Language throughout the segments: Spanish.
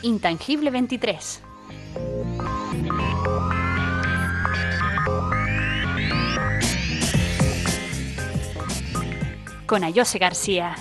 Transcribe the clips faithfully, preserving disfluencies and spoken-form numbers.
Intangible veintitrés. Con Ayose García.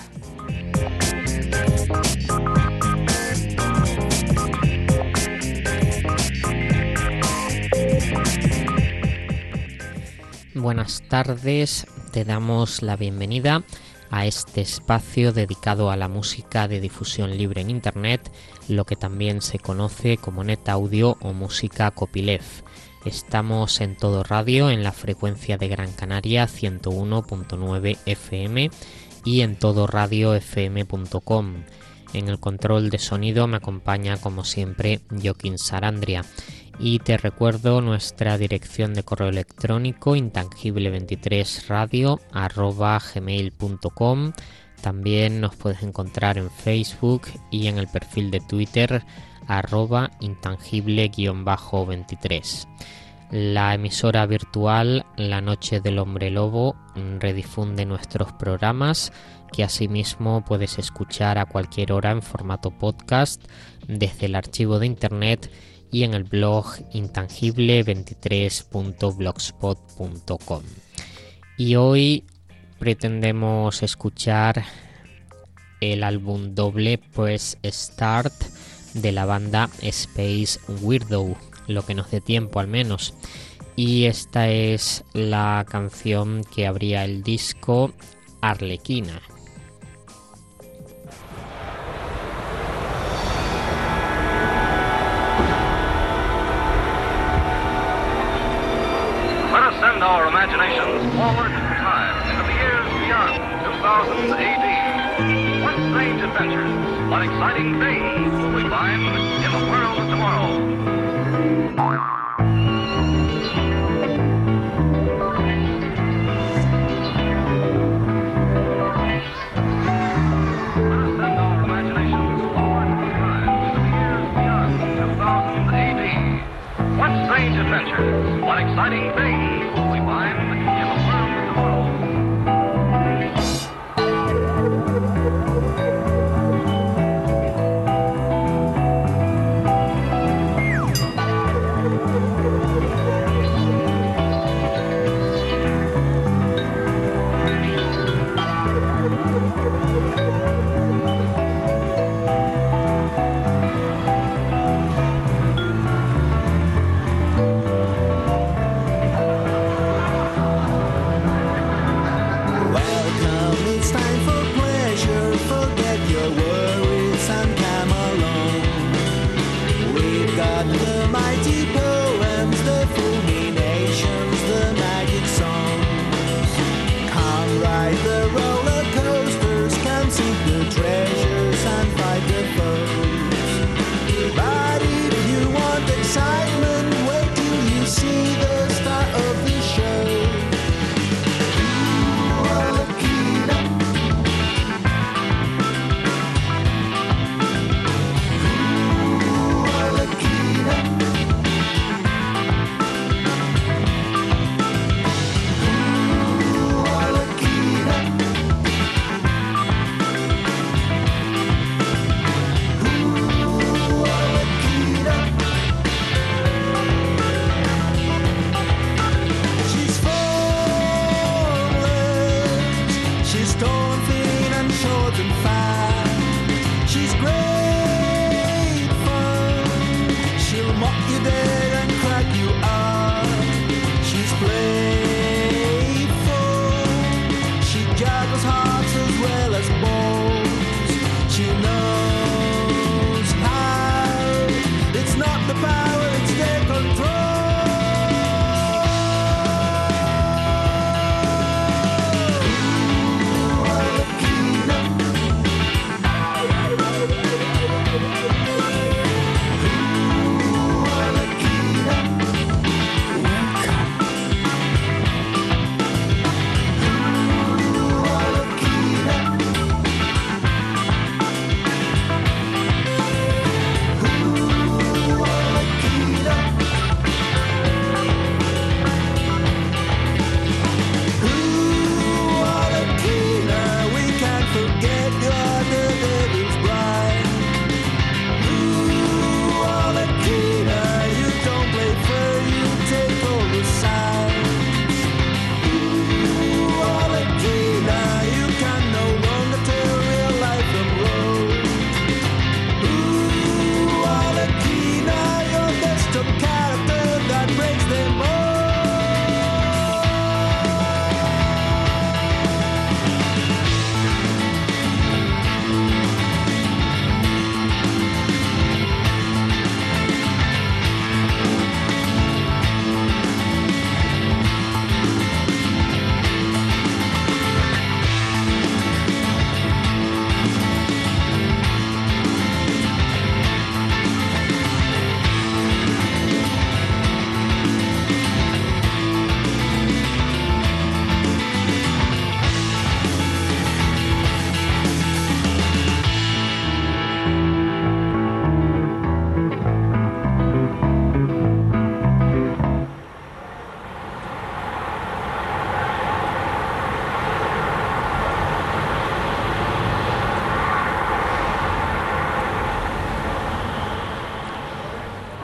Buenas tardes, te damos la bienvenida a este espacio dedicado a la música de difusión libre en Internet, lo que también se conoce como Net Audio o música copyleft. Estamos en Todo Radio en la frecuencia de Gran Canaria ciento uno punto nueve F M y en todo radio f m punto com. En el control de sonido me acompaña como siempre Joaquín Sarandria. Y te recuerdo nuestra dirección de correo electrónico intangible veintitrés radio arroba gmail punto com. También nos puedes encontrar en Facebook y en el perfil de Twitter arroba intangible veintitrés. La emisora virtual La Noche del Hombre Lobo redifunde nuestros programas, que asimismo puedes escuchar a cualquier hora en formato podcast desde el archivo de internet y en el blog intangible veintitrés punto blogspot punto com. Y hoy pretendemos escuchar el álbum doble Press Start de la banda Space Weirdo, lo que nos dé tiempo al menos. Y esta es la canción que abría el disco, Arlequina. Send our imaginations forward in time into the years beyond two thousand A D. What strange adventures, what exciting things will we find in the world of tomorrow? Send our imaginations forward in time into the years beyond two thousand A D. What strange adventures, what exciting things will we find in the world of tomorrow?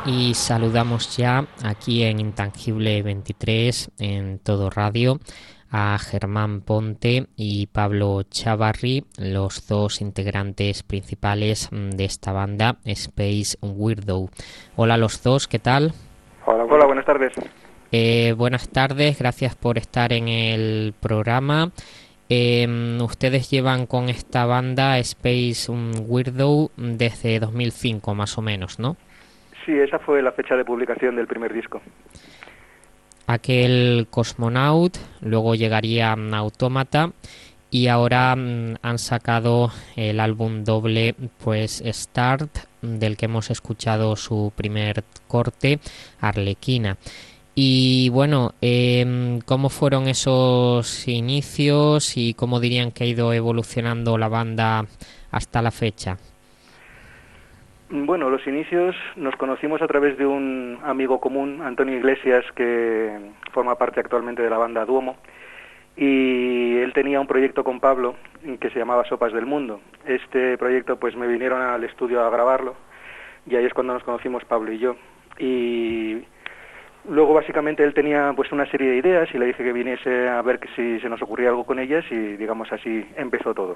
Y saludamos ya aquí en Intangible veintitrés, en Todo Radio, a Germán Ponte y Pablo Chavarri, los dos integrantes principales de esta banda, Space Weirdo. Hola a los dos, ¿qué tal? Hola, hola, buenas tardes. Eh, buenas tardes, gracias por estar en el programa. Eh, ustedes llevan con esta banda Space Weirdo desde dos mil cinco más o menos, ¿no? Sí, esa fue la fecha de publicación del primer disco. Aquel Cosmonaut, luego llegaría Autómata y ahora mm, han sacado el álbum doble, pues Start, del que hemos escuchado su primer corte, Arlequina. Y bueno, eh, ¿cómo fueron esos inicios y cómo dirían que ha ido evolucionando la banda hasta la fecha? Bueno, los inicios nos conocimos a través de un amigo común, Antonio Iglesias, que forma parte actualmente de la banda Duomo, y él tenía un proyecto con Pablo que se llamaba Sopas del Mundo. Este proyecto, pues me vinieron al estudio a grabarlo, y ahí es cuando nos conocimos Pablo y yo. Y luego básicamente él tenía pues una serie de ideas y le dije que viniese a ver que si se nos ocurría algo con ellas, y digamos así empezó todo.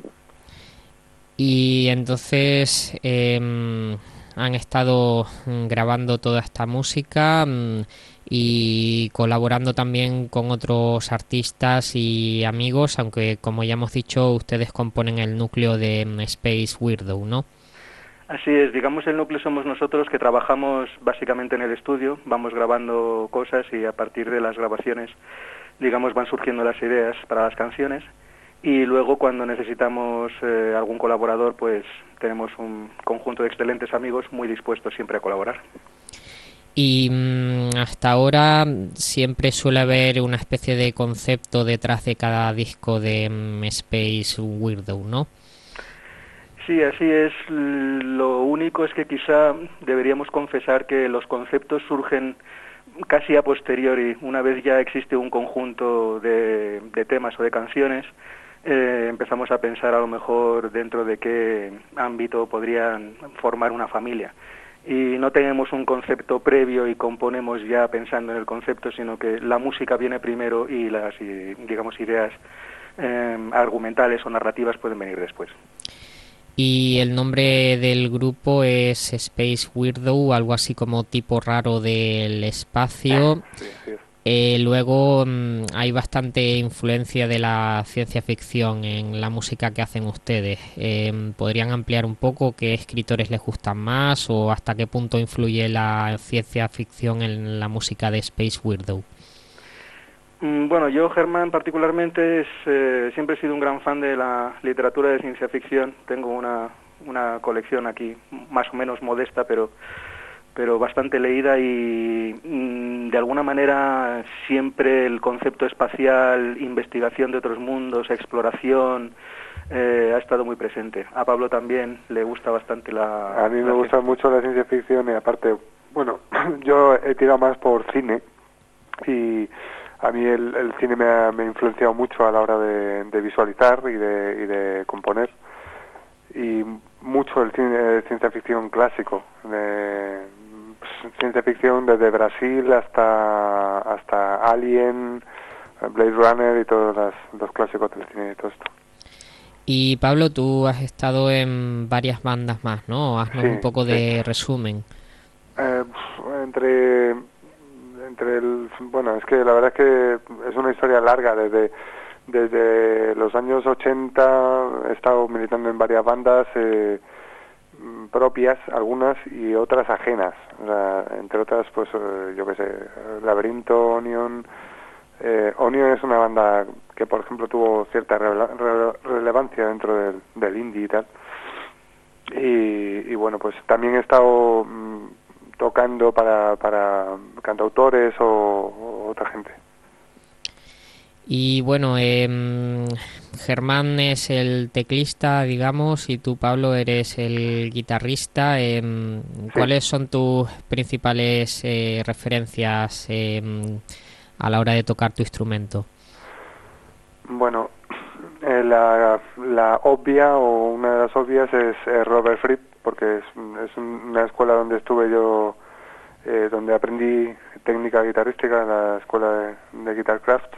Y entonces eh, han estado grabando toda esta música mm, y colaborando también con otros artistas y amigos, aunque como ya hemos dicho, ustedes componen el núcleo de mm, Space Weirdo, ¿no? Así es, digamos el núcleo somos nosotros, que trabajamos básicamente en el estudio, vamos grabando cosas y a partir de las grabaciones, digamos, van surgiendo las ideas para las canciones. Y luego cuando necesitamos eh, algún colaborador, pues tenemos un conjunto de excelentes amigos muy dispuestos siempre a colaborar. Y mmm, hasta ahora siempre suele haber una especie de concepto detrás de cada disco de um, Space Weirdo, ¿no? Sí, así es. Lo único es que quizá deberíamos confesar que los conceptos surgen casi a posteriori, una vez ya existe un conjunto de, de temas o de canciones. Eh, empezamos a pensar a lo mejor dentro de qué ámbito podrían formar una familia. Y no tenemos un concepto previo y componemos ya pensando en el concepto, sino que la música viene primero y las, digamos, ideas eh, argumentales o narrativas pueden venir después. Y el nombre del grupo es Space Weirdo, algo así como tipo raro del espacio. Sí, sí. Eh, luego mmm, hay bastante influencia de la ciencia ficción en la música que hacen ustedes. Eh, ¿Podrían ampliar un poco qué escritores les gustan más o hasta qué punto influye la ciencia ficción en la música de Space Weirdo? Bueno, yo, Germán, particularmente, es, eh, siempre he sido un gran fan de la literatura de ciencia ficción. Tengo una, una colección aquí, más o menos modesta, pero... pero bastante leída y mmm, de alguna manera siempre el concepto espacial, investigación de otros mundos, exploración, eh, ha estado muy presente. A Pablo también le gusta bastante la... A mí me la gusta mucho la ciencia ficción y aparte, bueno, yo he tirado más por cine y a mí el, el cine me ha, me ha influenciado mucho a la hora de, de visualizar y de, y de componer. Y mucho el cine de ciencia ficción clásico, de ciencia ficción desde Brasil hasta hasta Alien, Blade Runner y todos los, los clásicos del cine y todo esto. Y Pablo, tú has estado en varias bandas más, ¿no? Haznos Sí, un poco sí. de resumen. Eh, entre entre el bueno, es que la verdad es que es una historia larga. Desde desde los años ochenta he estado militando en varias bandas eh, propias, algunas, y otras ajenas. O sea, entre otras, pues eh, yo qué sé, Laberinto, Onion. Eh, Onion es una banda que, por ejemplo, tuvo cierta rele- re- relevancia dentro del, del indie y tal. Y, y bueno, pues también he estado mmm, tocando para, para cantautores o, o otra gente. Y bueno, eh, Germán es el teclista, digamos, y tú, Pablo, eres el guitarrista. Eh, Sí. ¿Cuáles son tus principales eh, referencias eh, a la hora de tocar tu instrumento? Bueno, eh, la, la obvia o una de las obvias es eh, Robert Fripp, porque es, es una escuela donde estuve yo eh, donde aprendí técnica guitarrística en la escuela de, de Guitarcraft.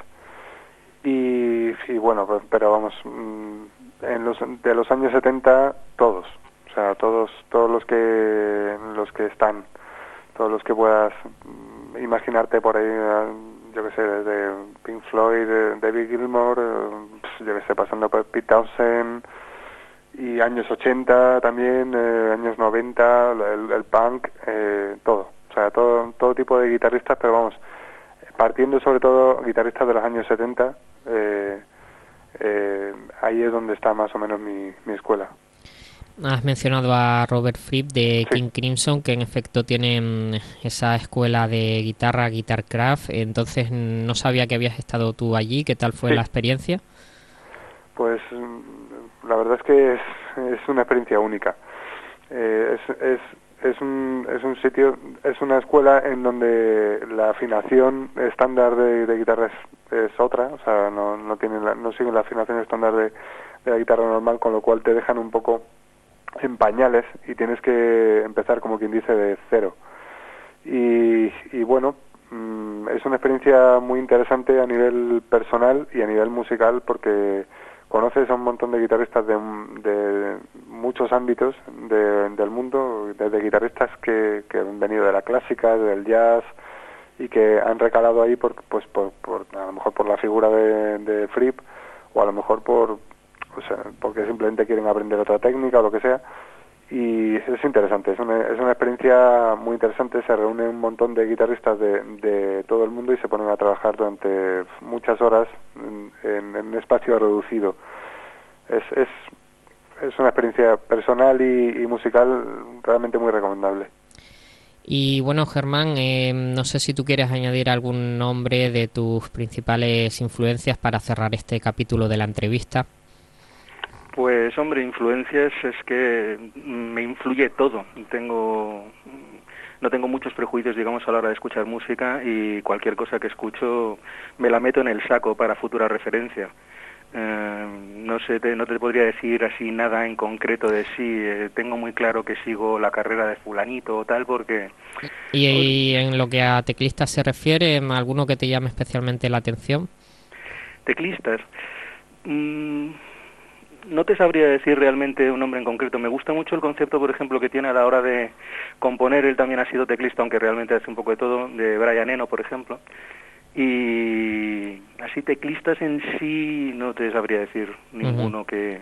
Y, y bueno, pues, pero vamos, en los, de los años setenta todos, o sea, todos todos los que los que están, todos los que puedas imaginarte por ahí, yo que sé, desde Pink Floyd, David Gilmour, yo que sé, pasando por Pete Townshend, y años ochenta también, eh, años noventa, el, el punk, eh, todo, o sea, todo todo tipo de guitarristas, pero vamos, partiendo sobre todo guitarristas de los años setenta, eh, eh, ahí es donde está más o menos mi, mi escuela. Has mencionado a Robert Fripp de Sí. King Crimson, que en efecto tienen esa escuela de guitarra, Guitarcraft. Entonces no sabía que habías estado tú allí. ¿Qué tal fue Sí. la experiencia? Pues la verdad es que es, es una experiencia única. Eh, es, es, es, un, es un sitio, es una escuela en donde la afinación estándar de, de guitarra es, es otra, o sea, no, no, tienen la, no siguen la afinación estándar de, de la guitarra normal, con lo cual te dejan un poco en pañales y tienes que empezar, como quien dice, de cero. Y, y bueno, mmm, es una experiencia muy interesante a nivel personal y a nivel musical, porque conoces a un montón de guitarristas de, de muchos ámbitos de, del mundo, desde guitarristas que, que han venido de la clásica, del jazz, y que han recalado ahí por, pues por, por a lo mejor por la figura de, de Fripp, o a lo mejor por, o sea, porque simplemente quieren aprender otra técnica o lo que sea. Y es interesante, es una, es una experiencia muy interesante. Se reúnen un montón de guitarristas de, de todo el mundo y se ponen a trabajar durante muchas horas en, en, en un espacio reducido. Es, es, es una experiencia personal y, y musical realmente muy recomendable. Y bueno, Germán, eh, no sé si tú quieres añadir algún nombre de tus principales influencias para cerrar este capítulo de la entrevista. Pues hombre, influencias es que me influye todo. Tengo, no tengo muchos prejuicios, digamos, a la hora de escuchar música, y cualquier cosa que escucho me la meto en el saco para futura referencia. Eh, no sé, te, no te podría decir así nada en concreto de sí. Eh, tengo muy claro que sigo la carrera de fulanito o tal, porque... ¿Y, y en lo que a teclistas se refiere, alguno que te llame especialmente la atención? Teclistas... Mmm, no te sabría decir realmente un nombre en concreto. Me gusta mucho el concepto, por ejemplo, que tiene a la hora de componer. Él también ha sido teclista, aunque realmente hace un poco de todo, de Brian Eno, por ejemplo. Y así teclistas en sí no te sabría decir ninguno uh-huh. que,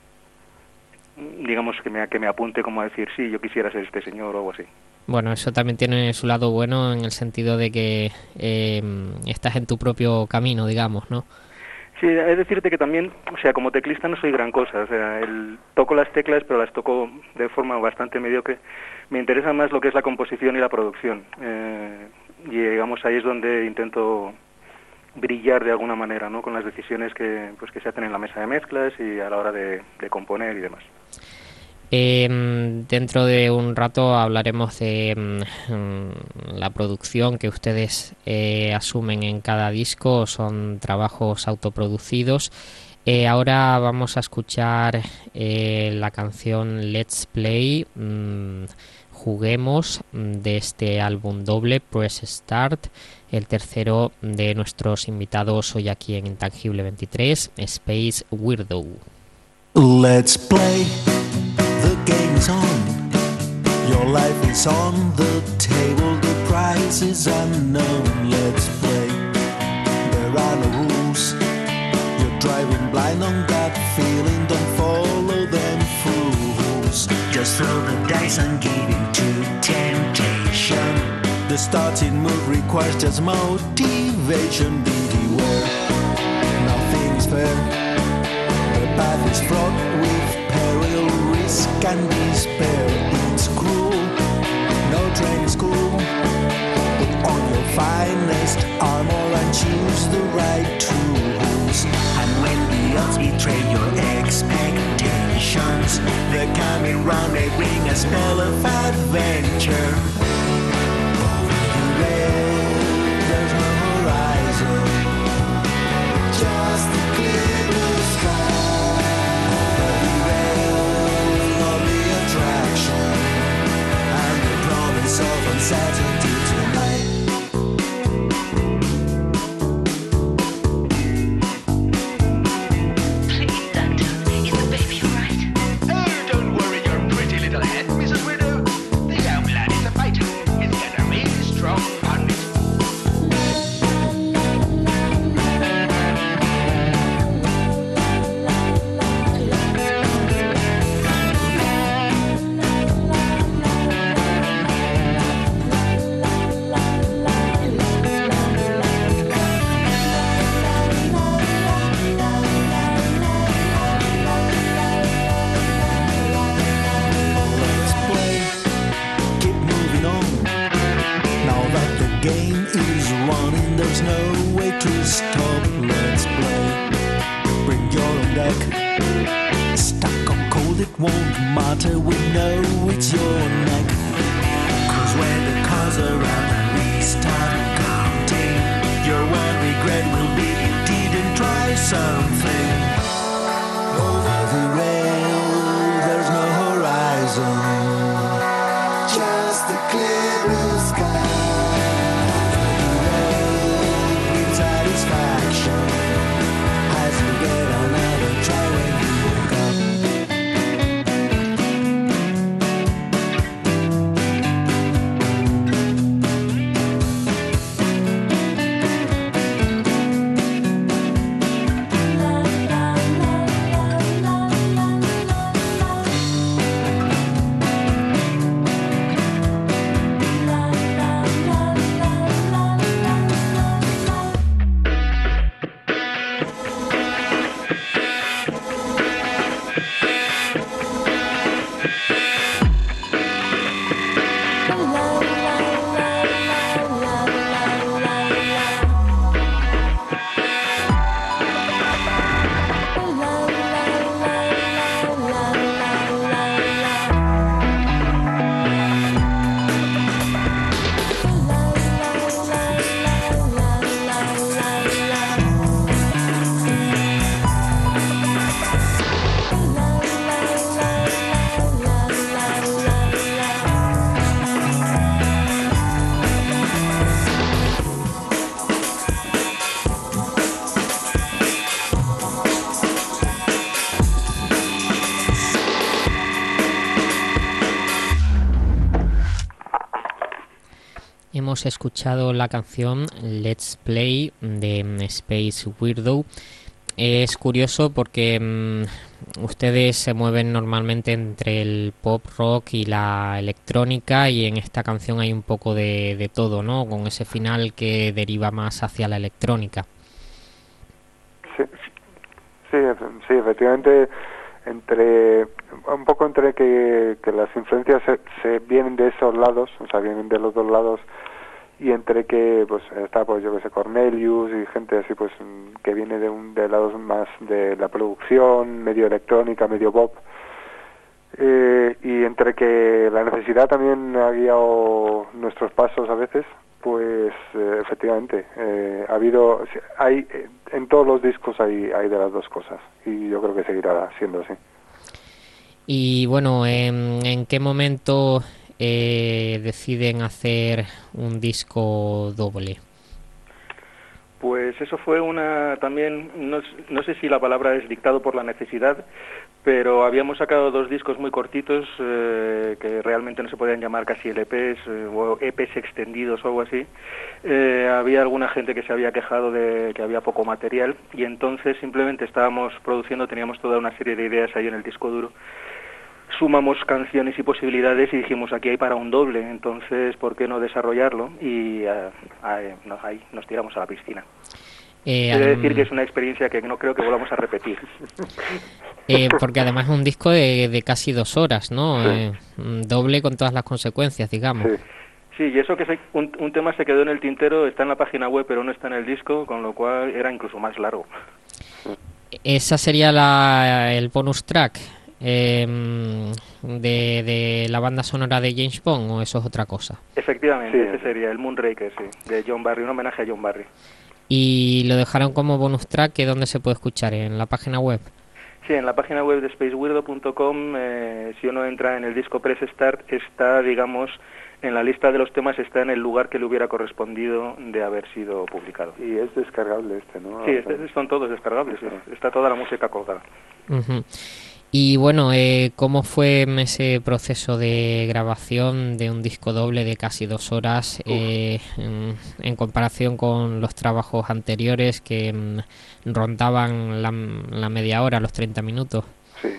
digamos, que me, que me apunte como a decir, sí, yo quisiera ser este señor o algo así. Bueno, eso también tiene su lado bueno, en el sentido de que eh, estás en tu propio camino, digamos, ¿no? Sí, es decirte que también, o sea, como teclista no soy gran cosa, o sea, el, toco las teclas, pero las toco de forma bastante mediocre. Me interesa más lo que es la composición y la producción, eh, y digamos ahí es donde intento brillar de alguna manera, ¿no? Con las decisiones que, pues, que se hacen en la mesa de mezclas y a la hora de, de componer y demás. Eh, dentro de un rato hablaremos de mm, la producción que ustedes eh, asumen en cada disco. Son trabajos autoproducidos. Eh, ahora vamos a escuchar eh, la canción Let's Play, mm, Juguemos, de este álbum doble, Press Start, el tercero de nuestros invitados hoy aquí en Intangible veintitrés, Space Weirdo. Let's play. The game is on, your life is on the table, the prize is unknown. Let's play, there are no rules, you're driving blind on that feeling, don't follow them fools. Just throw the dice and give in to temptation. The starting move requires just motivation. Beware, nothing is fair, the path is fraught with peril, risk and despair. It's cruel, no training school. Put on your finest armor and choose the right tools. And when the odds betray your expectations, they're coming round, they bring a spell of adventure. Over the rail, there's no horizon, just the clear blue sky. Of uncertainty stop, let's play. Bring your own deck. Stuck on cold, it won't matter, we know it's your neck. Cause when the cars are out and we start counting, your one regret will be you didn't try something. Over the rail, there's no horizon, just the clear blue sky. Satisfaction as you get another try when you wake Hemos escuchado la canción Let's Play de Space Weirdo. Es curioso porque mmm, ustedes se mueven normalmente entre el pop rock y la electrónica, y en esta canción hay un poco de, de todo, ¿no? Con ese final que deriva más hacia la electrónica. Sí, sí, sí, efectivamente, entre un poco entre que, que las influencias se, se vienen de esos lados, o sea, vienen de los dos lados, y entre que pues está pues yo que sé Cornelius y gente así pues que viene de un de lados más de la producción, medio electrónica, medio pop, eh, y entre que la necesidad también ha guiado nuestros pasos a veces, pues eh, efectivamente eh, ha habido hay en todos los discos hay hay de las dos cosas, y yo creo que seguirá siendo así. Y bueno, ¿en, en qué momento eh, deciden hacer un disco doble? Pues eso fue una también, no, no sé si la palabra es dictado por la necesidad, pero habíamos sacado dos discos muy cortitos eh, que realmente no se podían llamar casi L Ps eh, o E Ps extendidos o algo así. Eh, había alguna gente que se había quejado de que había poco material, y entonces simplemente estábamos produciendo, teníamos toda una serie de ideas ahí en el disco duro. Sumamos canciones y posibilidades y dijimos, aquí hay para un doble, entonces ¿por qué no desarrollarlo? Y uh, uh, no, ahí nos tiramos a la piscina. Eh, Quiero decir que es una experiencia que no creo que volvamos a repetir. Eh, porque además es un disco de, de casi dos horas, ¿no? Sí. Eh, doble con todas las consecuencias, digamos. Sí. Sí, y eso que se, un, un tema se quedó en el tintero, está en la página web pero no está en el disco, con lo cual era incluso más largo. Esa sería la, el bonus track eh, de, de la banda sonora de James Bond, ¿o eso es otra cosa? Efectivamente, Sí. ese sería el Moonraker, sí, de John Barry, un homenaje a John Barry. Y lo dejaron como bonus track, ¿que dónde se puede escuchar? ¿En la página web? Sí, en la página web de space weirdo punto com, eh, si uno entra en el disco Press Start, está, digamos, en la lista de los temas, está en el lugar que le hubiera correspondido de haber sido publicado. Y es descargable este, ¿no? Sí, este, son todos descargables, sí. Está toda la música colgada. Uh-huh. Y bueno, eh, ¿cómo fue ese proceso de grabación de un disco doble de casi dos horas eh, en, en comparación con los trabajos anteriores que mm, rondaban la, la media hora, los treinta minutos? Sí.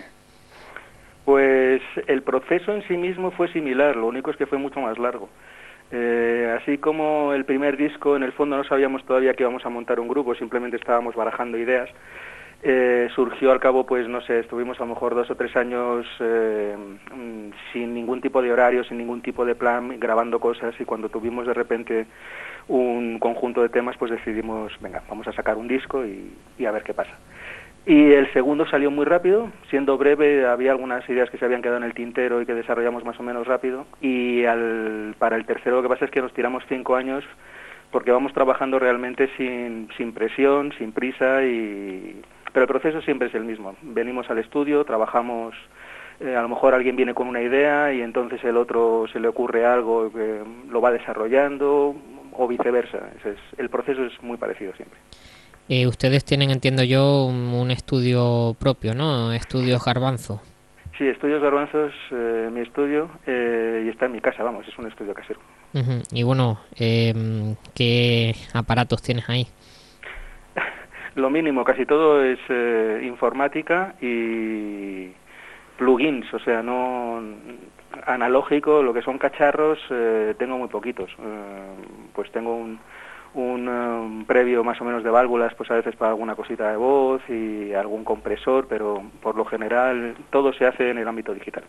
Pues el proceso en sí mismo fue similar, lo único es que fue mucho más largo. Eh, así como el primer disco, en el fondo no sabíamos todavía que íbamos a montar un grupo, simplemente estábamos barajando ideas. Eh, surgió al cabo, pues no sé, estuvimos a lo mejor dos o tres años eh, sin ningún tipo de horario, sin ningún tipo de plan, grabando cosas, y cuando tuvimos de repente un conjunto de temas, pues decidimos, venga, vamos a sacar un disco y, y a ver qué pasa. Y el segundo salió muy rápido, siendo breve, había algunas ideas que se habían quedado en el tintero y que desarrollamos más o menos rápido, y al, para el tercero lo que pasa es que nos tiramos cinco años porque vamos trabajando realmente sin, sin presión, sin prisa, y pero el proceso siempre es el mismo. Venimos al estudio, trabajamos, eh, a lo mejor alguien viene con una idea y entonces el otro se le ocurre algo que lo va desarrollando, o viceversa. Es, el proceso es muy parecido siempre. Eh, ustedes tienen, entiendo yo, un, un estudio propio, ¿no? Estudios Garbanzo. Sí, Estudios Garbanzo es eh, mi estudio eh, y está en mi casa, vamos, es un estudio casero. Uh-huh. Y bueno, eh, ¿qué aparatos tienes ahí? Lo mínimo, casi todo es eh, informática y plugins, o sea, no analógico, lo que son cacharros, eh, tengo muy poquitos. Eh, pues tengo un, un um, previo más o menos de válvulas, pues a veces para alguna cosita de voz y algún compresor, pero por lo general todo se hace en el ámbito digital.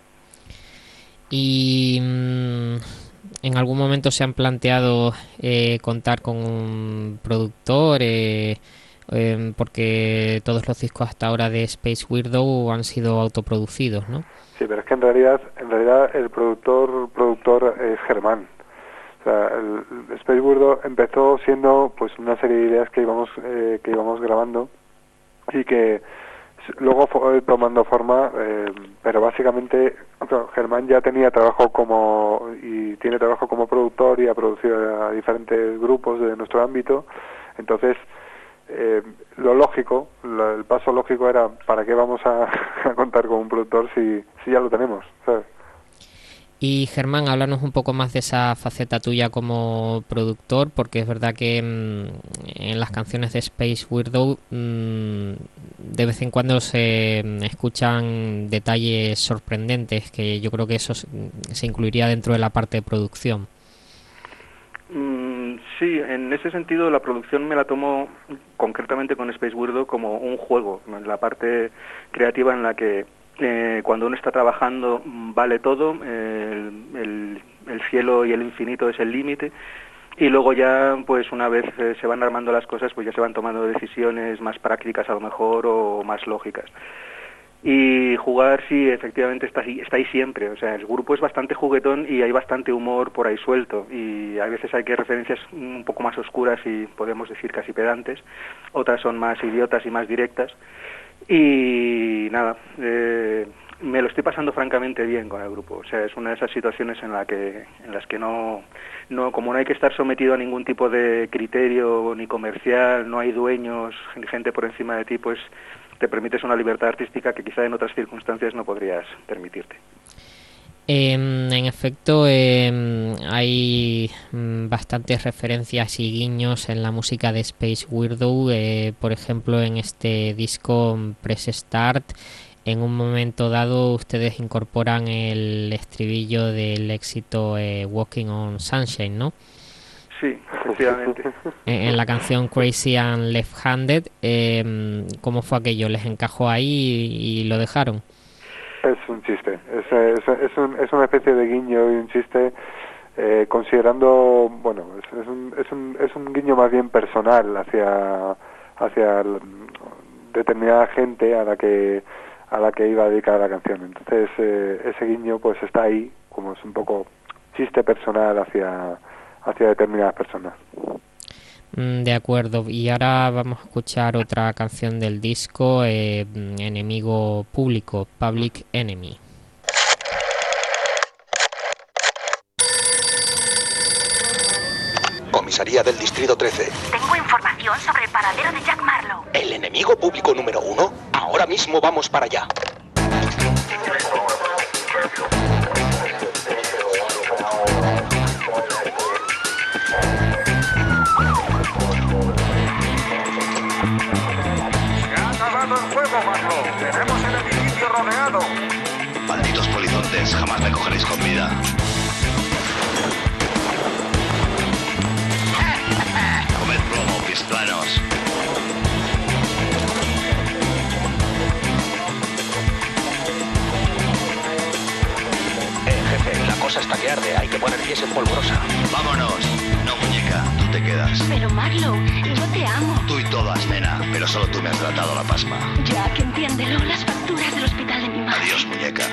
Y mmm, en algún momento se han planteado eh, contar con un productor, eh, eh, porque todos los discos hasta ahora de Space Weirdo han sido autoproducidos, ¿no? Sí, pero es que en realidad, en realidad el productor productor es Germán. O sea, el, el Space Weirdo empezó siendo pues una serie de ideas que íbamos eh, que íbamos grabando y que luego fue tomando forma, eh, pero básicamente claro, Germán ya tenía trabajo como y tiene trabajo como productor y ha producido a diferentes grupos de nuestro ámbito. Entonces eh, lo lógico, lo, el paso lógico era ¿para qué vamos a, a contar con un productor si, si ya lo tenemos? ¿Sabes? Y Germán, háblanos un poco más de esa faceta tuya como productor, porque es verdad que mmm, en las canciones de Space Weirdo mmm, de vez en cuando se escuchan detalles sorprendentes, que yo creo que eso se incluiría dentro de la parte de producción. Mm, sí, en ese sentido la producción me la tomo concretamente con Space Weirdo como un juego, en la parte creativa en la que Eh, cuando uno está trabajando vale todo, eh, el, el cielo y el infinito es el límite, y luego ya pues una vez eh, se van armando las cosas pues ya se van tomando decisiones más prácticas a lo mejor o más lógicas. Y jugar sí, efectivamente está ahí, está ahí siempre, o sea, el grupo es bastante juguetón y hay bastante humor por ahí suelto, y a veces hay que referencias un poco más oscuras y podemos decir casi pedantes, otras son más idiotas y más directas. Y nada, eh, me lo estoy pasando francamente bien con el grupo. O sea, es una de esas situaciones en la que en las que no, no como no hay que estar sometido a ningún tipo de criterio ni comercial, no hay dueños, gente por encima de ti, pues te permites una libertad artística que quizá en otras circunstancias no podrías permitirte. Eh, en efecto, eh, hay mm, bastantes referencias y guiños en la música de Space Weirdo. Eh, por ejemplo, en este disco Press Start, en un momento dado ustedes incorporan el estribillo del éxito eh, Walking on Sunshine, ¿no? Sí, efectivamente. En, en la canción Crazy and Left-Handed, eh, ¿cómo fue aquello? ¿Les encajó ahí y, y lo dejaron? Es un chiste, es, es, es, un, es una especie de guiño y un chiste, eh, considerando, bueno, es, es, un, es, un, es un guiño más bien personal hacia hacia el, determinada gente a la que a la que iba a dedicar la canción. Entonces eh, ese guiño pues está ahí, como es un poco chiste personal hacia hacia determinadas personas. De acuerdo, y ahora vamos a escuchar otra canción del disco, eh, Enemigo Público, Public Enemy. Comisaría del Distrito trece. Tengo información sobre el paradero de Jack Marlowe. ¿El enemigo público número uno? Ahora mismo vamos para allá. Tenemos el edificio rodeado. Malditos polizontes, jamás me cogeréis con vida. Comed plomo, pies planos. Eh, jefe, la cosa está que arde. Hay que poner pies en polvorosa. Vámonos. No, muñeca, tú te quedas. quedas. Pero Marlowe, yo te amo. Tú y todas, nena, pero solo tú me has tratado la pasma. Ya, que entiéndelo, las facturas del hospital de mi madre. Adiós, muñeca.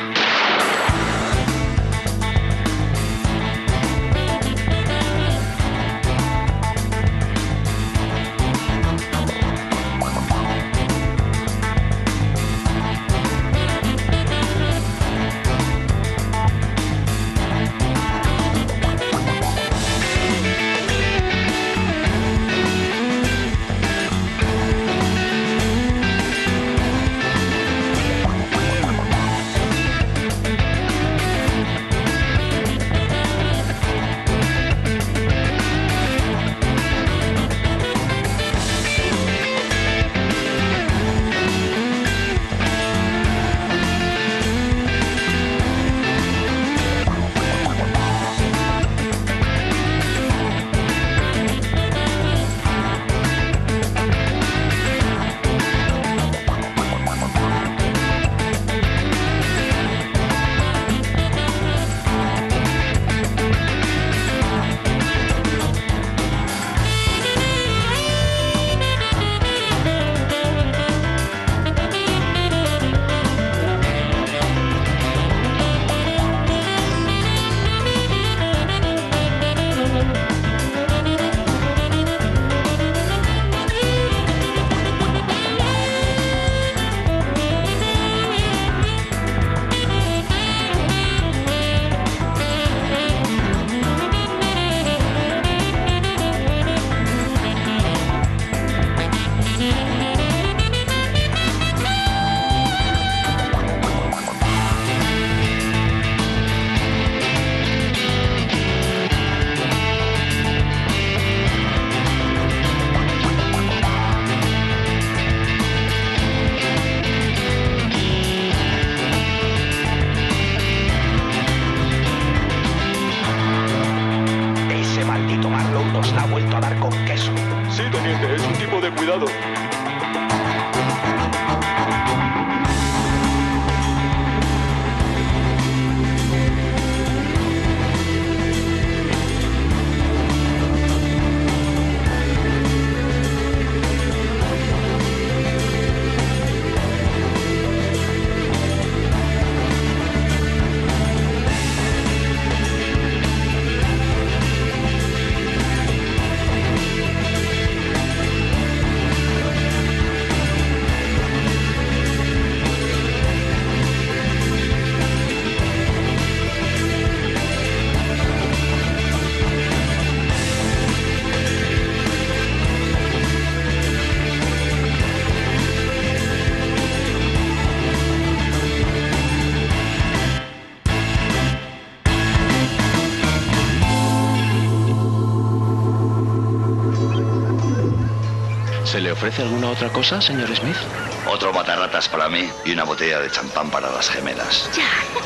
¿Se le ofrece alguna otra cosa, señor Smith? Otro matarratas para mí y una botella de champán para las gemelas. Ya.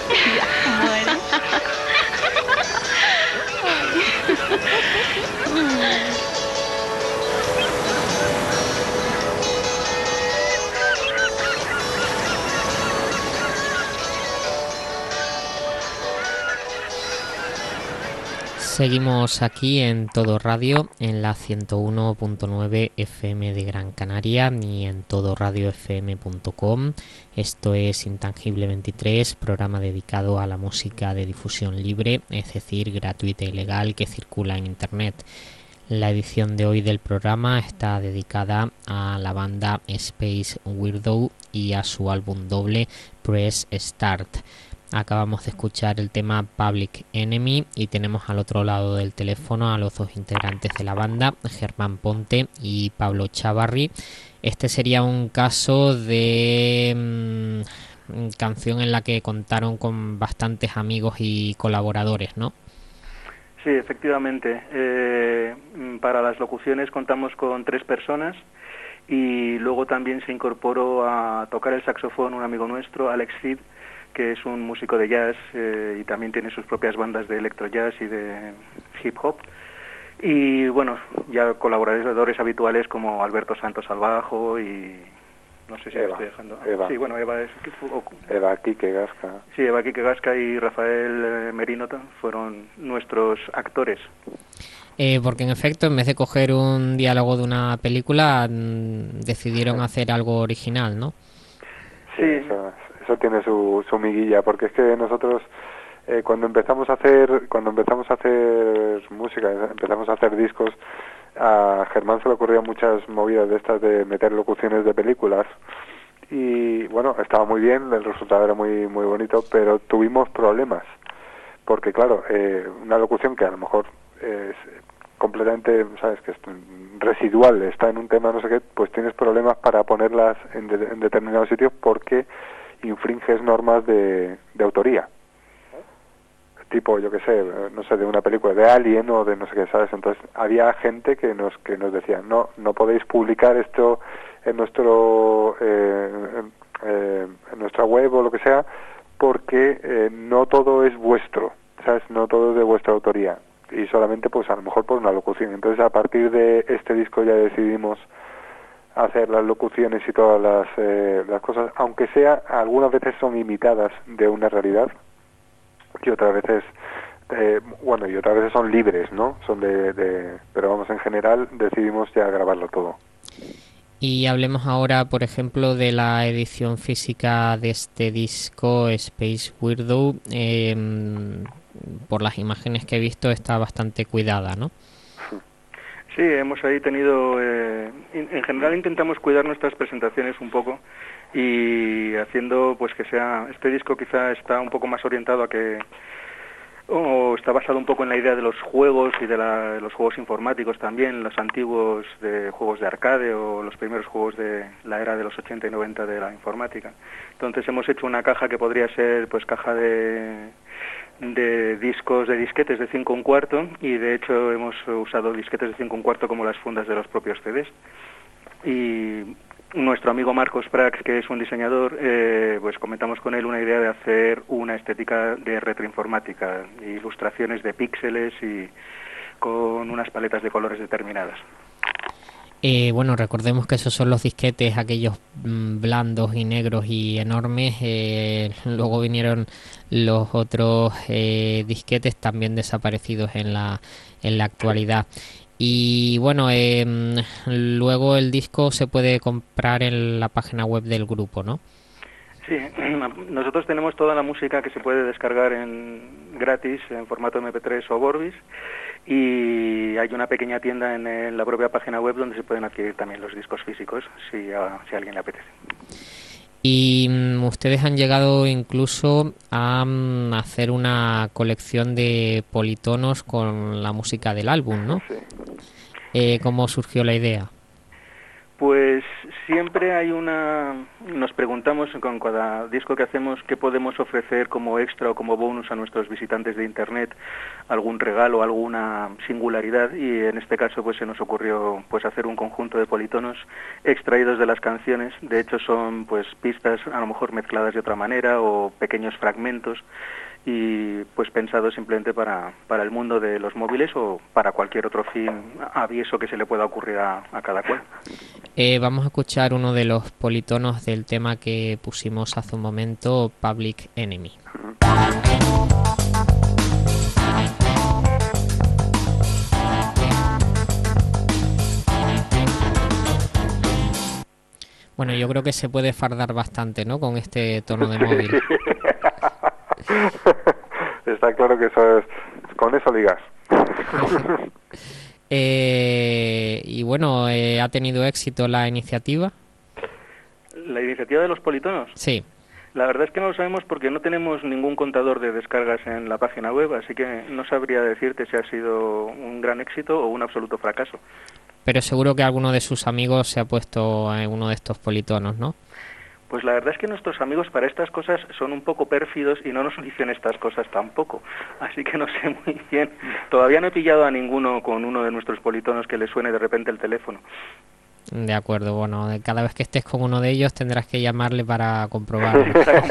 Ya. Bueno. Seguimos aquí en Todo Radio, en la ciento uno punto nueve F M de Gran Canaria y en todo radio f m punto com. Esto es Intangible veintitrés, programa dedicado a la música de difusión libre, es decir, gratuita y legal, que circula en Internet. La edición de hoy del programa está dedicada a la banda Space Weirdo y a su álbum doble Press Start. Acabamos de escuchar el tema Public Enemy y tenemos al otro lado del teléfono a los dos integrantes de la banda, Germán Ponte y Pablo Chavarri. Este sería un caso de mmm, canción en la que contaron con bastantes amigos y colaboradores, ¿no? Sí, efectivamente. Eh, para las locuciones contamos con tres personas y luego también se incorporó a tocar el saxofón un amigo nuestro, Alex Cid, que es un músico de jazz eh, y también tiene sus propias bandas de electro jazz y de hip hop. Y bueno, ya colaboradores habituales como Alberto Santos al bajo y no sé si Eva, me estoy dejando. Eva. Sí, bueno, Eva es Eva Quique Gasca. Sí, Eva Quique Gasca y Rafael eh, Merino fueron nuestros actores. Eh, porque en efecto, en vez de coger un diálogo de una película, mm, decidieron hacer algo original, ¿no? Sí, eso, eso tiene su, su miguilla, porque es que nosotros eh, cuando empezamos a hacer cuando empezamos a hacer música, empezamos a hacer discos, a Germán se le ocurrían muchas movidas de estas de meter locuciones de películas y bueno, estaba muy bien, el resultado era muy muy bonito, pero tuvimos problemas, porque claro, eh, una locución que a lo mejor es completamente, sabes, que es residual, está en un tema no sé qué, pues tienes problemas para ponerlas en, de, en determinados sitios porque infringes normas de, de autoría, tipo, yo qué sé, no sé, de una película de Alien o de no sé qué, sabes. Entonces había gente que nos que nos decía, no, no podéis publicar esto en nuestro eh, eh, en nuestra web o lo que sea, porque eh, no todo es vuestro, sabes, no todo es de vuestra autoría, y solamente pues a lo mejor por una locución. Entonces a partir de este disco ya decidimos hacer las locuciones y todas las, eh, las cosas, aunque sea, algunas veces son imitadas de una realidad y otras veces eh, bueno, y otras veces son libres, ¿no? Son de, de pero vamos, en general decidimos ya grabarlo todo. Y hablemos ahora, por ejemplo, de la edición física de este disco, Space Weirdo. Eh, por las imágenes que he visto está bastante cuidada, ¿no? Sí, hemos ahí tenido... Eh, en general intentamos cuidar nuestras presentaciones un poco y haciendo pues que sea... Este disco quizá está un poco más orientado a que... o está basado un poco en la idea de los juegos y de, la, de los juegos informáticos también, los antiguos de juegos de arcade o los primeros juegos de la era de los ochenta y noventa de la informática. Entonces hemos hecho una caja que podría ser pues caja de... de discos, de disquetes de cinco un cuarto, y de hecho hemos usado disquetes de cinco un cuarto como las fundas de los propios C Ds. Y nuestro amigo Marcos Prax, que es un diseñador, eh, pues comentamos con él una idea de hacer una estética de retroinformática, ilustraciones de píxeles y con unas paletas de colores determinadas. Eh, bueno, recordemos que esos son los disquetes, aquellos mmm, blandos y negros y enormes. Eh, luego vinieron los otros eh, disquetes también desaparecidos en la en la actualidad. Y bueno, eh, luego el disco se puede comprar en la página web del grupo, ¿no? Sí, nosotros tenemos toda la música que se puede descargar en gratis en formato eme pe tres o Vorbis, y hay una pequeña tienda en, en la propia página web donde se pueden adquirir también los discos físicos si a, si a alguien le apetece. Y um, ustedes han llegado incluso a um, hacer una colección de politonos con la música del álbum, ¿no? Sí. Eh, ¿Cómo surgió la idea? Pues siempre hay una... Nos preguntamos con cada disco que hacemos qué podemos ofrecer como extra o como bonus a nuestros visitantes de Internet, algún regalo, alguna singularidad, y en este caso pues se nos ocurrió pues hacer un conjunto de politonos extraídos de las canciones. De hecho son pues pistas a lo mejor mezcladas de otra manera o pequeños fragmentos, y pues pensado simplemente para, para el mundo de los móviles o para cualquier otro fin avieso que se le pueda ocurrir a, a cada cual. Eh, vamos a escuchar uno de los politonos del tema que pusimos hace un momento, Public Enemy. Bueno, yo creo que se puede fardar bastante, ¿no?, con este tono de móvil. Está claro que eso es, con eso ligas. eh, y bueno, eh, ¿ha tenido éxito la iniciativa? ¿La iniciativa de los politonos? Sí. La verdad es que no lo sabemos porque no tenemos ningún contador de descargas en la página web, así que no sabría decirte si ha sido un gran éxito o un absoluto fracaso. Pero seguro que alguno de sus amigos se ha puesto en uno de estos politonos, ¿no? Pues la verdad es que nuestros amigos para estas cosas son un poco pérfidos y no nos dicen estas cosas tampoco. Así que no sé muy bien. Todavía no he pillado a ninguno con uno de nuestros politonos que le suene de repente el teléfono. De acuerdo, bueno, cada vez que estés con uno de ellos tendrás que llamarle para comprobarlo.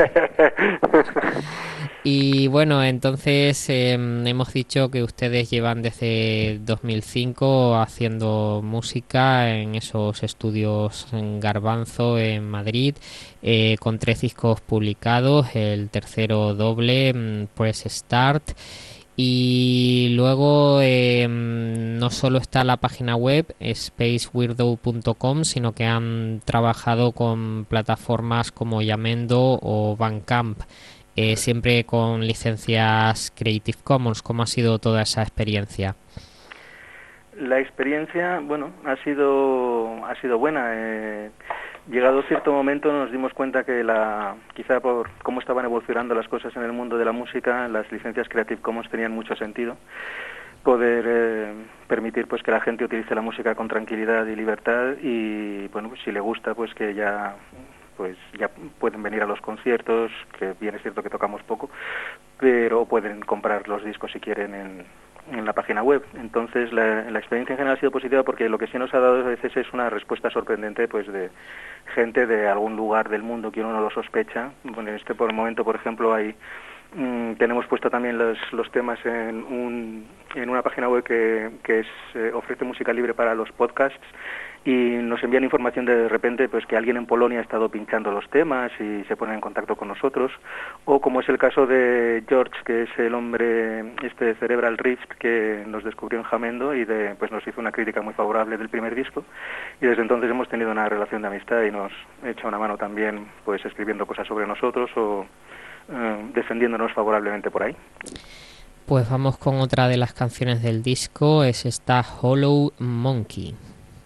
Y bueno, entonces eh, hemos dicho que ustedes llevan desde dos mil cinco haciendo música en esos estudios en Garbanzo, en Madrid, eh, con tres discos publicados, el tercero doble, Press Start. Y luego eh, no solo está la página web space weirdo punto com, sino que han trabajado con plataformas como Yamendo o Bandcamp, eh, siempre con licencias Creative Commons. ¿Cómo ha sido toda esa experiencia? La experiencia, bueno, ha sido ha sido buena. Eh, llegado cierto momento nos dimos cuenta que la quizá por cómo estaban evolucionando las cosas en el mundo de la música, las licencias Creative Commons tenían mucho sentido. Poder eh, permitir pues que la gente utilice la música con tranquilidad y libertad, y bueno, pues si le gusta, pues que ya pues ya pueden venir a los conciertos, que bien es cierto que tocamos poco, pero pueden comprar los discos si quieren en en la página web. Entonces la, la experiencia en general ha sido positiva, porque lo que sí nos ha dado a veces es una respuesta sorprendente pues de gente de algún lugar del mundo que uno no lo sospecha. Bueno, en este por el momento, por ejemplo, hay mmm, tenemos puesto también los, los temas en un en una página web que, que es, eh, ofrece música libre para los podcasts, y nos envían información de, de repente pues que alguien en Polonia ha estado pinchando los temas y se ponen en contacto con nosotros, o como es el caso de George, que es el hombre este de Cerebral Rift que nos descubrió en Jamendo y de, pues nos hizo una crítica muy favorable del primer disco, y desde entonces hemos tenido una relación de amistad y nos echa una mano también pues escribiendo cosas sobre nosotros o eh, defendiéndonos favorablemente por ahí. Pues vamos con otra de las canciones del disco, es esta Hollow Monkey.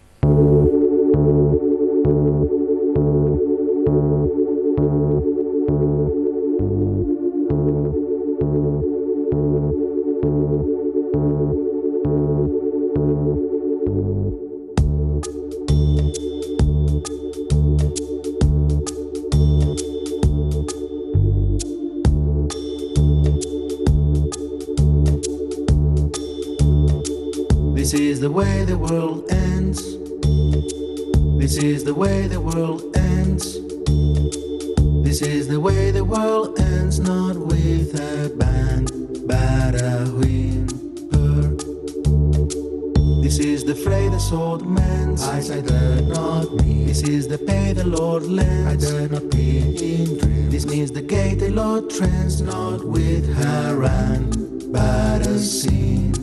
This is the way the world ends. This is the way the world ends. This is the way the world ends, not with a bang, but a whimper. This is the fray the sword mends. I say dare not me. This is the pay the Lord lends. I dare not be in dream. This means the gate the Lord trends, not with harangue, but a simper.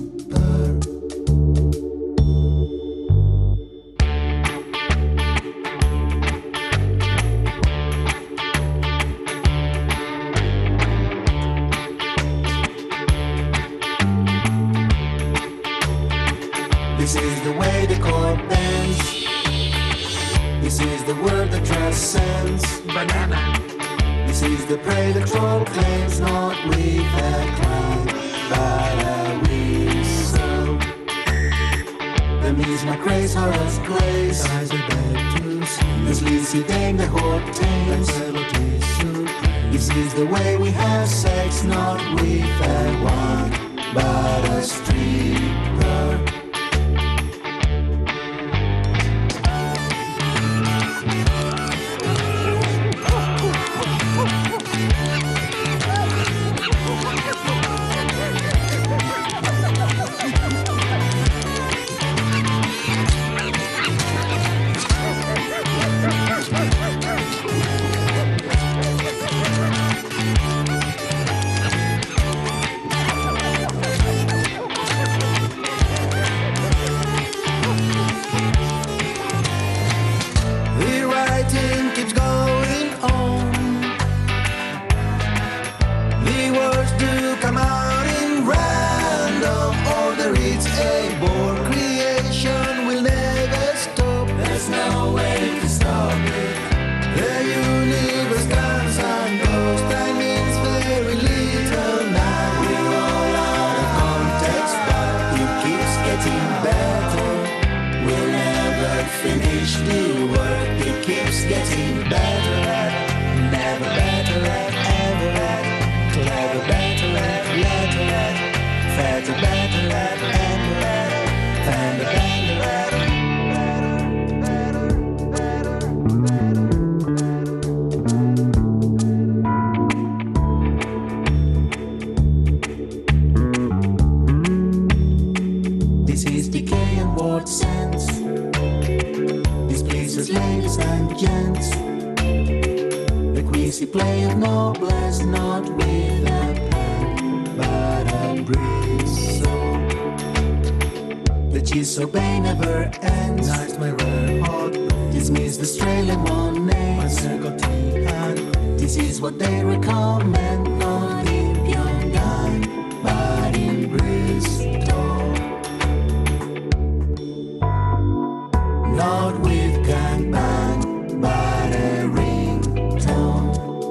This is the way the chord bends. This is the word that transcends. Banana. This is the prey the troll claims, not with a cry, but a whistle. The means my grace Horace grace. Eyes are dead to see. This leads you dame the horde tames. This is the way we have sex, not with a one, but a stripper. Play of noblesse, not with a pen, but a breeze. is so pain never ends. Nightmare hot. This means the Australian money. This is what they recommend. Not in Pyongyang, but in Bristol. Not with gangbang, but a ringtone.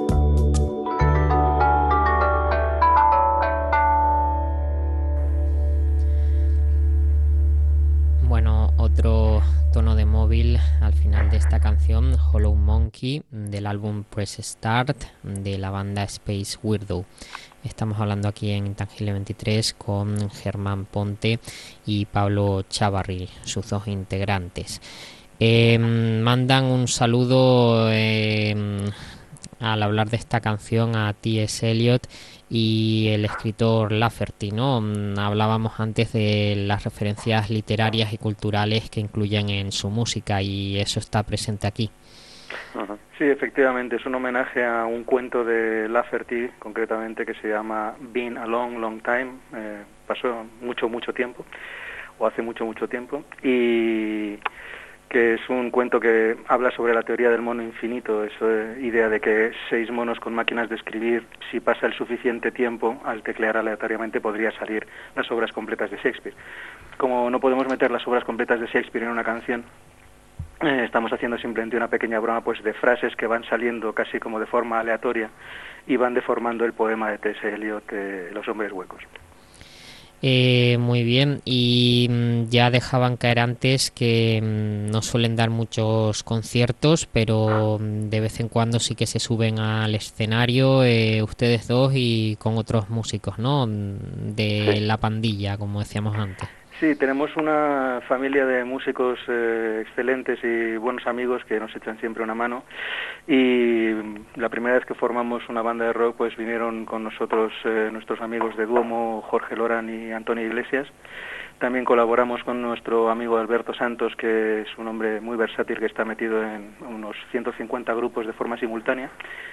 Bueno, otro tono de móvil al final de esta canción, Hollow Monkey, del álbum Press Start de la banda Space Weirdo. Estamos hablando aquí en Intangible veintitrés con Germán Ponte y Pablo Chavarri, sus dos integrantes. Eh, mandan un saludo eh, al hablar de esta canción a T S. Eliot y el escritor Lafferty, ¿no? Hablábamos antes de las referencias literarias y culturales que incluyen en su música y eso está presente aquí. Sí, efectivamente, es un homenaje a un cuento de Lafferty, concretamente, que se llama Been a Long, Long Time, eh, pasó mucho, mucho tiempo, o hace mucho, mucho tiempo, y que es un cuento que habla sobre la teoría del mono infinito, esa idea de que seis monos con máquinas de escribir, si pasa el suficiente tiempo al teclear aleatoriamente, podría salir las obras completas de Shakespeare. Como no podemos meter las obras completas de Shakespeare en una canción, eh, estamos haciendo simplemente una pequeña broma pues de frases que van saliendo casi como de forma aleatoria y van deformando el poema de T S. Eliot, eh, Los hombres huecos. Eh, muy bien, y mm, ya dejaban caer antes que mm, no suelen dar muchos conciertos, pero mm, de vez en cuando sí que se suben al escenario, eh, ustedes dos y con otros músicos, ¿no? De Sí. la pandilla, como decíamos antes. Sí, tenemos una familia de músicos eh, excelentes y buenos amigos que nos echan siempre una mano, y la primera vez que formamos una banda de rock pues vinieron con nosotros eh, nuestros amigos de Duomo, Jorge Lorán y Antonio Iglesias. También colaboramos con nuestro amigo Alberto Santos, que es un hombre muy versátil que está metido en unos ciento cincuenta grupos de forma simultánea,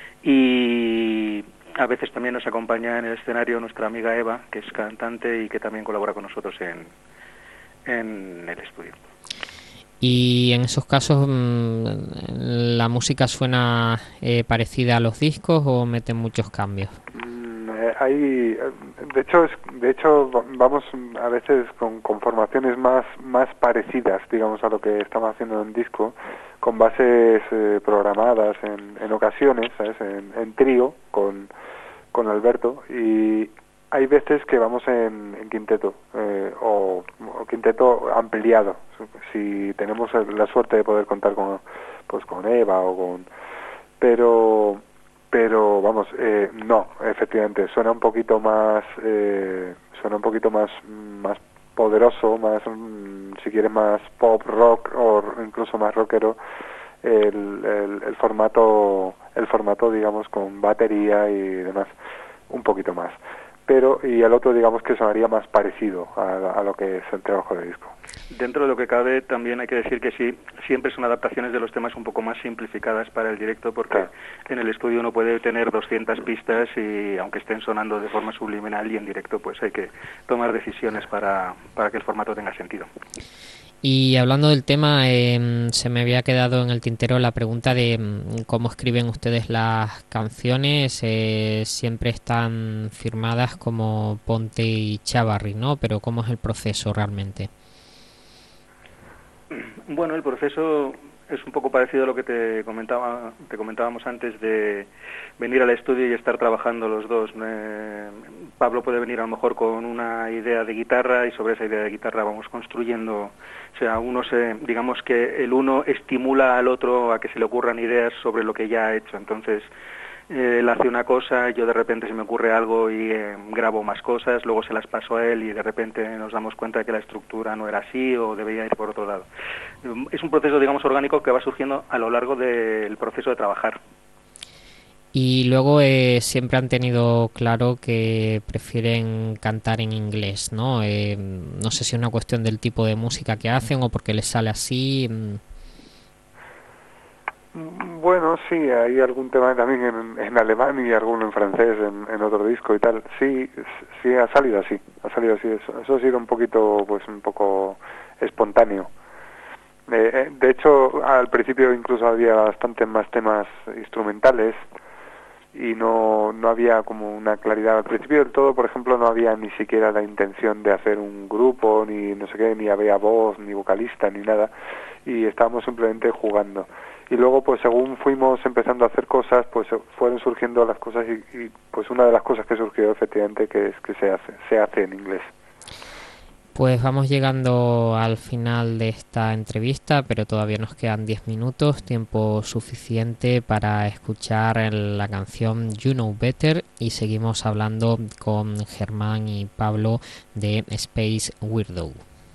y a veces también nos acompaña en el escenario nuestra amiga Eva, que es cantante y que también colabora con nosotros en, en el estudio. Y en esos casos, ¿la música suena eh, parecida a los discos o meten muchos cambios? Mm, eh, hay, de hecho, es, de hecho vamos a veces con, con formaciones más más parecidas, digamos, a lo que estamos haciendo en disco, con bases eh, programadas en, en ocasiones, ¿sabes? En, en trío con con Alberto, y hay veces que vamos en, en quinteto eh, o, o quinteto ampliado, si tenemos la suerte de poder contar con pues con Eva o con pero pero vamos eh, no, efectivamente suena un poquito más eh, suena un poquito más más poderoso, más si quieres más pop rock o incluso más rockero el, el, el formato el formato digamos con batería y demás, un poquito más, pero y el otro digamos que sonaría más parecido a, a lo que es el trabajo de disco. Dentro de lo que cabe también hay que decir que sí, siempre son adaptaciones de los temas un poco más simplificadas para el directo, porque Claro. en el estudio uno puede tener doscientas pistas y aunque estén sonando de forma subliminal, y en directo pues hay que tomar decisiones para, para que el formato tenga sentido. Y hablando del tema, eh, se me había quedado en el tintero la pregunta de mm, cómo escriben ustedes las canciones. Eh, siempre están firmadas como Ponte y Chavarri, ¿no? Pero ¿cómo es el proceso realmente? Bueno, el proceso es un poco parecido a lo que te comentaba, te comentábamos antes de venir al estudio y estar trabajando los dos. Eh, Pablo puede venir a lo mejor con una idea de guitarra y sobre esa idea de guitarra vamos construyendo. O sea, uno se, digamos que el uno estimula al otro a que se le ocurran ideas sobre lo que ya ha hecho. Entonces, eh, él hace una cosa, yo de repente se me ocurre algo y eh, grabo más cosas, luego se las paso a él y de repente nos damos cuenta de que la estructura no era así o debía ir por otro lado. Es un proceso, digamos, orgánico que va surgiendo a lo largo del proceso de trabajar. Y luego eh, siempre han tenido claro que prefieren cantar en inglés, ¿no? Eh, no sé si es una cuestión del tipo de música que hacen o porque les sale así. Bueno, sí, hay algún tema también en, en alemán y alguno en francés en, en otro disco y tal. Sí, sí ha salido así, ha salido así. Eso, eso ha sido un poquito, pues un poco espontáneo. Eh, de hecho, al principio incluso había bastantes más temas instrumentales y no, no había como una claridad. Al principio del todo, por ejemplo, no había ni siquiera la intención de hacer un grupo, ni no sé qué, ni había voz, ni vocalista, ni nada, y estábamos simplemente jugando. Y luego, pues según fuimos empezando a hacer cosas, pues fueron surgiendo las cosas y, y pues una de las cosas que surgió efectivamente que es que se hace, se hace en inglés. Pues vamos llegando al final de esta entrevista, pero todavía nos quedan diez minutos, tiempo suficiente para escuchar la canción You Know Better, y seguimos hablando con Germán y Pablo de Space Weirdo.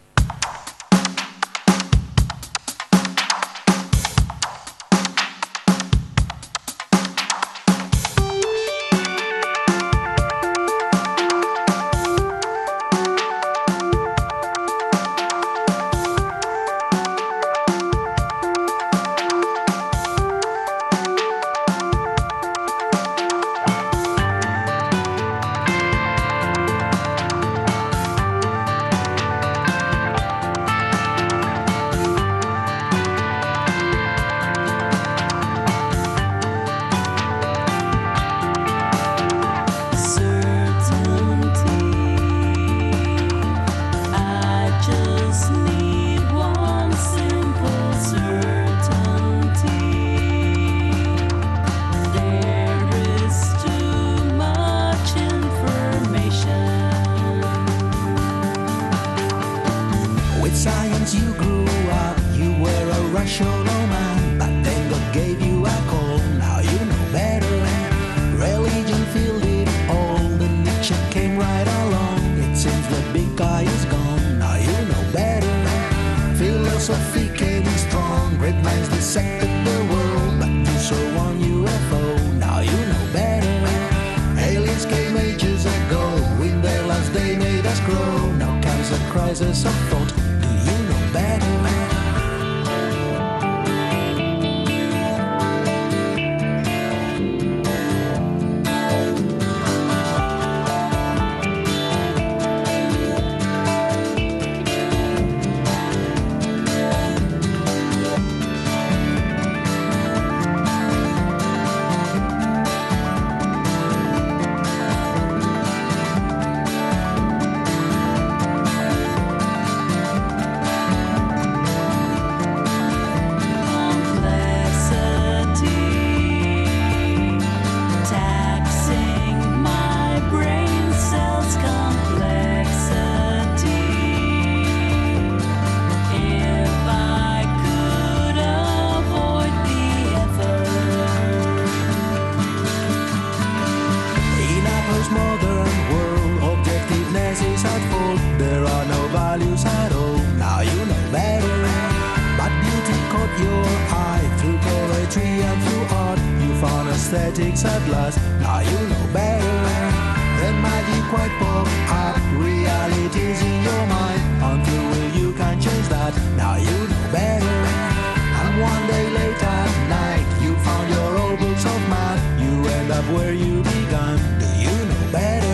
Aesthetics at last, now you know better. The magic white pop art, realities in your mind. Until will you can change that, now you know better. And one day late at night, you found your old books of math. You end up where you began, do you know better?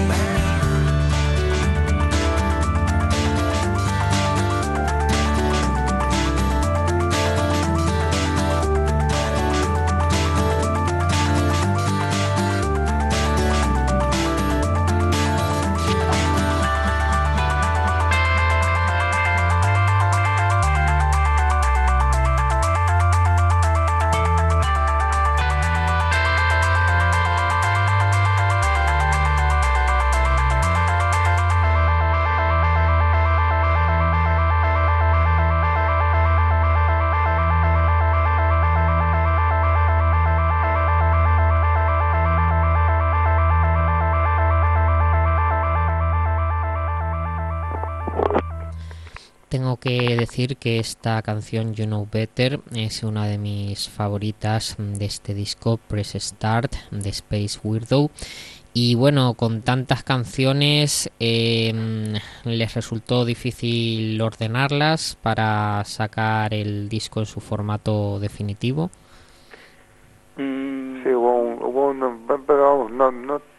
Tengo que decir que esta canción You Know Better es una de mis favoritas de este disco Press Start de Space Weirdo. Y bueno, con tantas canciones eh, les resultó difícil ordenarlas para sacar el disco en su formato definitivo.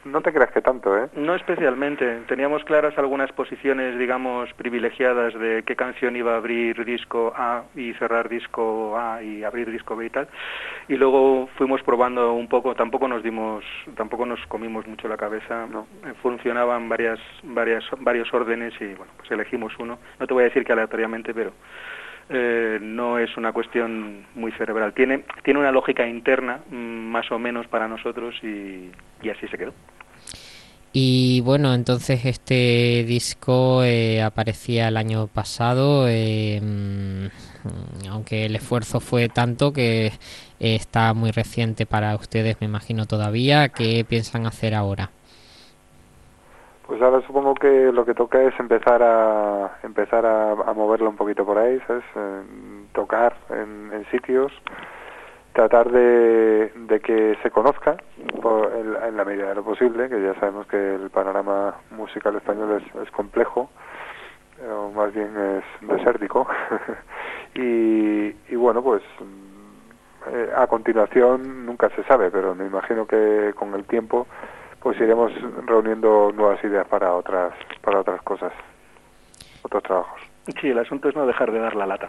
no te creas que tanto, ¿eh? No especialmente. Teníamos claras algunas posiciones, digamos, privilegiadas de qué canción iba a abrir disco A y cerrar disco A y abrir disco B y tal. Y luego fuimos probando un poco, tampoco nos dimos, tampoco nos comimos mucho la cabeza. No. Funcionaban varias, varias, varios órdenes y bueno, pues elegimos uno. No te voy a decir que aleatoriamente, pero eh, no es una cuestión muy cerebral. Tiene, tiene una lógica interna, mmm, más o menos para nosotros y, y así se quedó. Y bueno, entonces este disco eh, aparecía el año pasado, eh, aunque el esfuerzo fue tanto que eh, está muy reciente para ustedes, me imagino todavía. ¿Qué piensan hacer ahora? Pues ahora supongo que lo que toca es empezar a empezar a, a moverlo un poquito por ahí, ¿sabes? Eh, tocar en, en sitios, tratar de, de que se conozca por, en, en la medida de lo posible, que ya sabemos que el panorama musical español es, es complejo, o más bien es desértico. y, y bueno, pues eh, a continuación nunca se sabe, pero me imagino que con el tiempo pues iremos reuniendo nuevas ideas para otras para otras cosas, otros trabajos. Sí, el asunto es no dejar de dar la lata.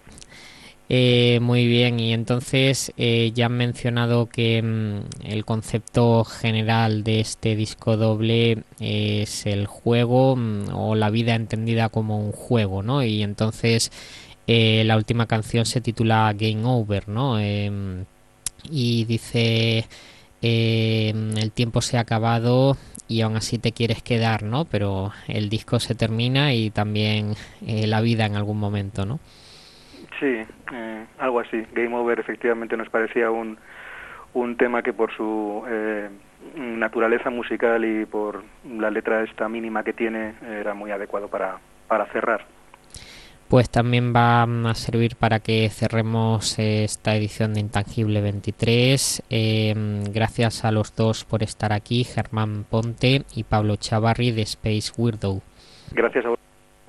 Eh, muy bien, y entonces eh, ya han mencionado que mm, el concepto general de este disco doble es el juego mm, o la vida entendida como un juego, ¿no? Y entonces eh, la última canción se titula Game Over, ¿no? Eh, y dice eh, el tiempo se ha acabado y aún así te quieres quedar, ¿no? Pero el disco se termina y también eh, la vida en algún momento, ¿no? Sí, eh, algo así. Game Over efectivamente nos parecía un, un tema que por su eh, naturaleza musical y por la letra esta mínima que tiene era muy adecuado para, para cerrar. Pues también va a servir para que cerremos esta edición de Intangible veintitrés. Eh, gracias a los dos por estar aquí, Germán Ponte y Pablo Chavarri de Space Weirdo. Gracias a vos.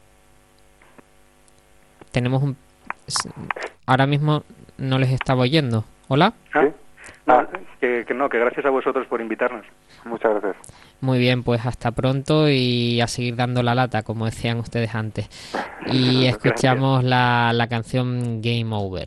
Tenemos un... Ahora mismo no les estaba oyendo. ¿Hola? ¿Ah? No, ah. Que, que no, que gracias a vosotros por invitarnos. Muchas gracias. Muy bien, pues hasta pronto y a seguir dando la lata, como decían ustedes antes. Y escuchamos la, la canción Game Over.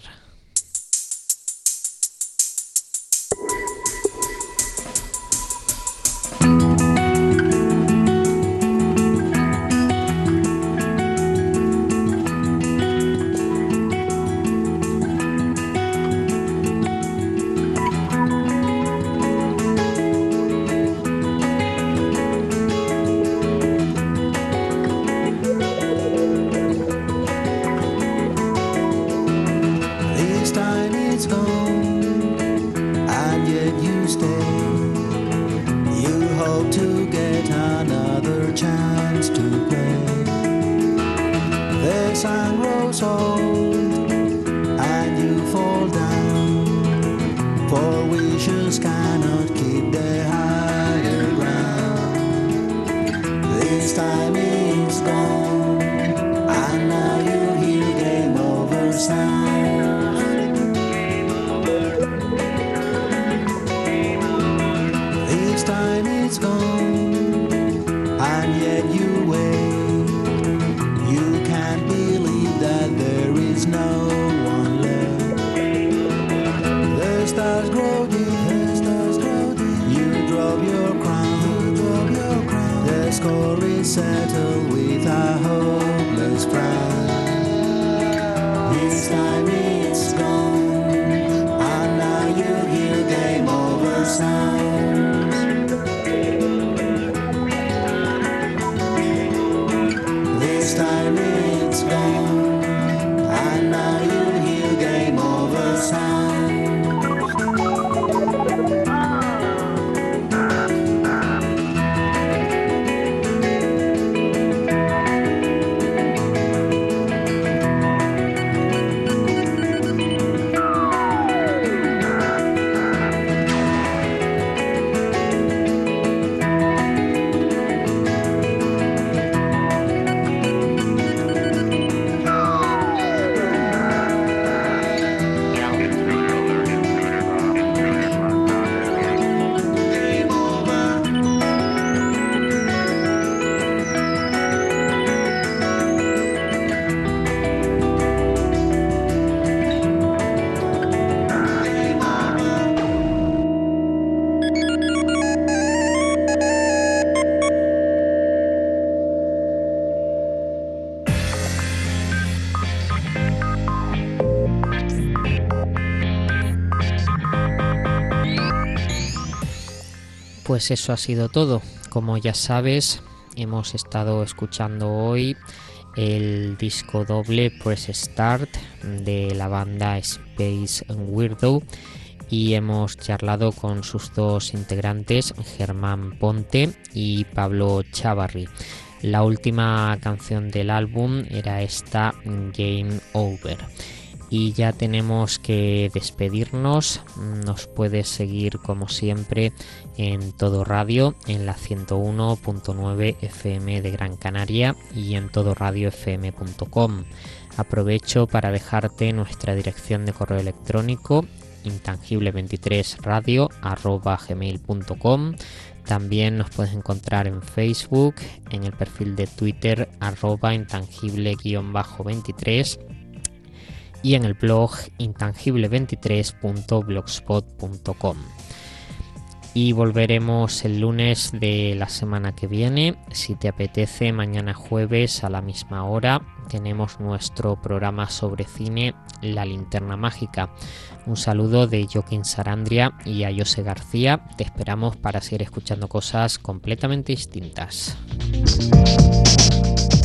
Pues eso ha sido todo. Como ya sabes, hemos estado escuchando hoy el disco doble Press Start de la banda Space Weirdo y hemos charlado con sus dos integrantes, Germán Ponte y Pablo Chávarri. La última canción del álbum era esta, Game Over. Y ya tenemos que despedirnos. Nos puedes seguir como siempre en Todo Radio, en la ciento uno punto nueve F M de Gran Canaria y en todo radio f m punto com. Aprovecho para dejarte nuestra dirección de correo electrónico, intangible veintitrés radio arroba gmail punto com. También nos puedes encontrar en Facebook, en el perfil de Twitter arroba intangible veintitrés y en el blog intangible veintitrés punto blogspot punto com. Y volveremos el lunes de la semana que viene. Si te apetece, mañana jueves a la misma hora tenemos nuestro programa sobre cine, La Linterna Mágica. Un saludo de Joaquín Sarandria y a José García. Te esperamos para seguir escuchando cosas completamente distintas.